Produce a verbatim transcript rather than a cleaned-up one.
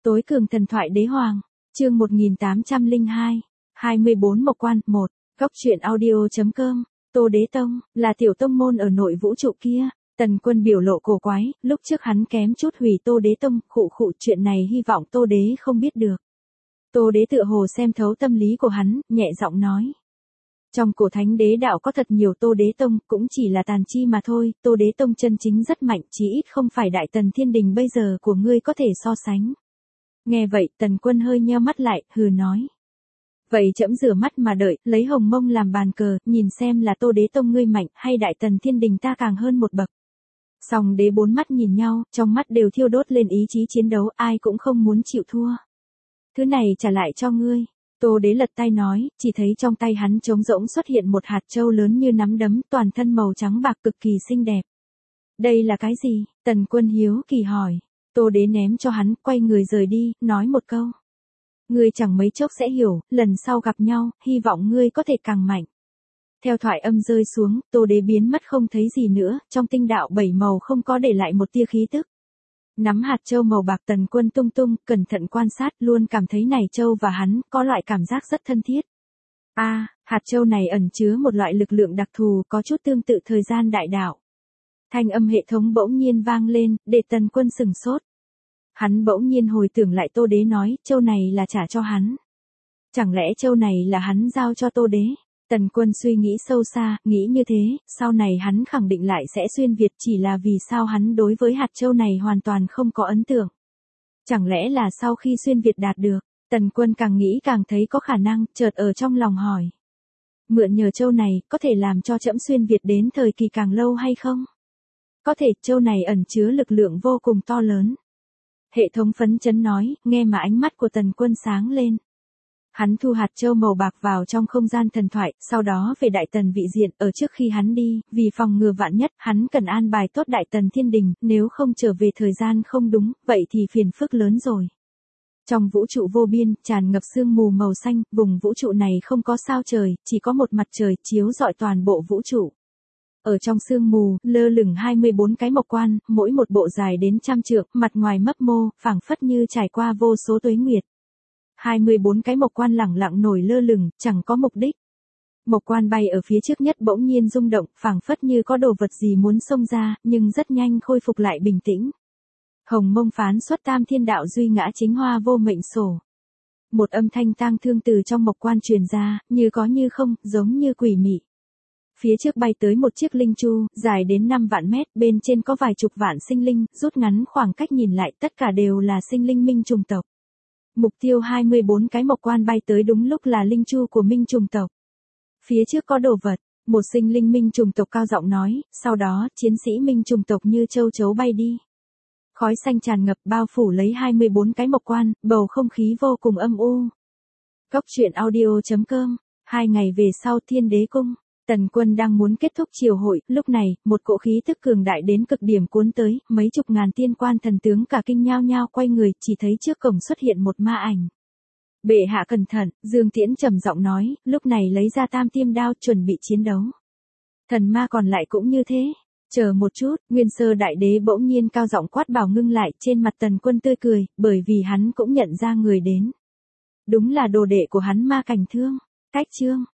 Tối cường thần thoại đế hoàng, chương một nghìn tám trăm lẻ hai, hai mươi bốn Mộc Quan, một, góc truyện audio.com, Tô Đế Tông, là tiểu tông môn ở nội vũ trụ kia. Tần Quân biểu lộ cổ quái, lúc trước hắn kém chút hủy Tô Đế Tông, khụ khụ chuyện này hy vọng Tô Đế không biết được. Tô Đế tựa hồ xem thấu tâm lý của hắn, nhẹ giọng nói. Trong cổ thánh đế đạo có thật nhiều Tô Đế Tông, cũng chỉ là tàn chi mà thôi, Tô Đế Tông chân chính rất mạnh, chí ít không phải Đại Tần Thiên Đình bây giờ của ngươi có thể so sánh. Nghe vậy, Tần Quân hơi nheo mắt lại, hừ nói. Vậy trẫm rửa mắt mà đợi, lấy Hồng Mông làm bàn cờ, nhìn xem là Tô Đế Tông ngươi mạnh, hay Đại Tần Thiên Đình ta càng hơn một bậc. Song đế bốn mắt nhìn nhau, trong mắt đều thiêu đốt lên ý chí chiến đấu, ai cũng không muốn chịu thua. Thứ này trả lại cho ngươi. Tô Đế lật tay nói, chỉ thấy trong tay hắn trống rỗng xuất hiện một hạt châu lớn như nắm đấm, toàn thân màu trắng bạc cực kỳ xinh đẹp. Đây là cái gì? Tần Quân hiếu kỳ hỏi. Tô Đế ném cho hắn, quay người rời đi, nói một câu. Ngươi chẳng mấy chốc sẽ hiểu, lần sau gặp nhau, hy vọng ngươi có thể càng mạnh. Theo thoại âm rơi xuống, Tô Đế biến mất không thấy gì nữa, trong tinh đạo bảy màu không có để lại một tia khí tức. Nắm hạt châu màu bạc, Tần Quân tung tung, cẩn thận quan sát, luôn cảm thấy này châu và hắn có loại cảm giác rất thân thiết. A, à, hạt châu này ẩn chứa một loại lực lượng đặc thù, có chút tương tự thời gian đại đạo. Thanh âm hệ thống bỗng nhiên vang lên, để Tần Quân sừng sốt. Hắn bỗng nhiên hồi tưởng lại Tô Đế nói, châu này là trả cho hắn. Chẳng lẽ châu này là hắn giao cho Tô Đế? Tần Quân suy nghĩ sâu xa, nghĩ như thế, sau này hắn khẳng định lại sẽ xuyên Việt, chỉ là vì sao hắn đối với hạt châu này hoàn toàn không có ấn tượng. Chẳng lẽ là sau khi xuyên Việt đạt được? Tần Quân càng nghĩ càng thấy có khả năng, chợt ở trong lòng hỏi. Mượn nhờ châu này, có thể làm cho trẫm xuyên Việt đến thời kỳ càng lâu hay không? Có thể, châu này ẩn chứa lực lượng vô cùng to lớn. Hệ thống phấn chấn nói, nghe mà ánh mắt của Tần Quân sáng lên. Hắn thu hạt châu màu bạc vào trong không gian thần thoại, sau đó về Đại Tần vị diện, ở trước khi hắn đi, vì phòng ngừa vạn nhất, hắn cần an bài tốt Đại Tần Thiên Đình, nếu không trở về thời gian không đúng, vậy thì phiền phức lớn rồi. Trong vũ trụ vô biên, tràn ngập sương mù màu xanh, vùng vũ trụ này không có sao trời, chỉ có một mặt trời chiếu rọi toàn bộ vũ trụ. Ở trong sương mù, lơ lửng hai mươi bốn cái mộc quan, mỗi một bộ dài đến trăm trượng, mặt ngoài mấp mô, phảng phất như trải qua vô số tuế nguyệt. hai mươi bốn cái mộc quan lẳng lặng nổi lơ lửng, chẳng có mục đích. Mộc quan bay ở phía trước nhất bỗng nhiên rung động, phảng phất như có đồ vật gì muốn xông ra, nhưng rất nhanh khôi phục lại bình tĩnh. Hồng Mông phán xuất tam thiên đạo duy ngã chính hoa vô mệnh sổ. Một âm thanh tang thương từ trong mộc quan truyền ra, như có như không, giống như quỷ mị. Phía trước bay tới một chiếc linh chu, dài đến năm vạn mét, bên trên có vài chục vạn sinh linh, rút ngắn khoảng cách nhìn lại, tất cả đều là sinh linh minh trùng tộc. Mục tiêu hai mươi bốn cái mộc quan bay tới đúng lúc là linh chu của minh trùng tộc. Phía trước có đồ vật, một sinh linh minh trùng tộc cao giọng nói, sau đó, chiến sĩ minh trùng tộc như châu chấu bay đi. Khói xanh tràn ngập bao phủ lấy hai mươi bốn cái mộc quan, bầu không khí vô cùng âm u. Góc truyện audio.com, hai ngày về sau Thiên Đế Cung. Tần Quân đang muốn kết thúc triều hội, lúc này, một cỗ khí tức cường đại đến cực điểm cuốn tới, mấy chục ngàn tiên quan thần tướng cả kinh nhao nhao quay người, chỉ thấy trước cổng xuất hiện một ma ảnh. Bệ hạ cẩn thận, Dương Tiễn trầm giọng nói, lúc này lấy ra tam tiêm đao chuẩn bị chiến đấu. Thần ma còn lại cũng như thế. Chờ một chút, Nguyên Sơ Đại Đế bỗng nhiên cao giọng quát bảo ngưng lại, trên mặt Tần Quân tươi cười, bởi vì hắn cũng nhận ra người đến. Đúng là đồ đệ của hắn Ma Cảnh Thương. Cách chương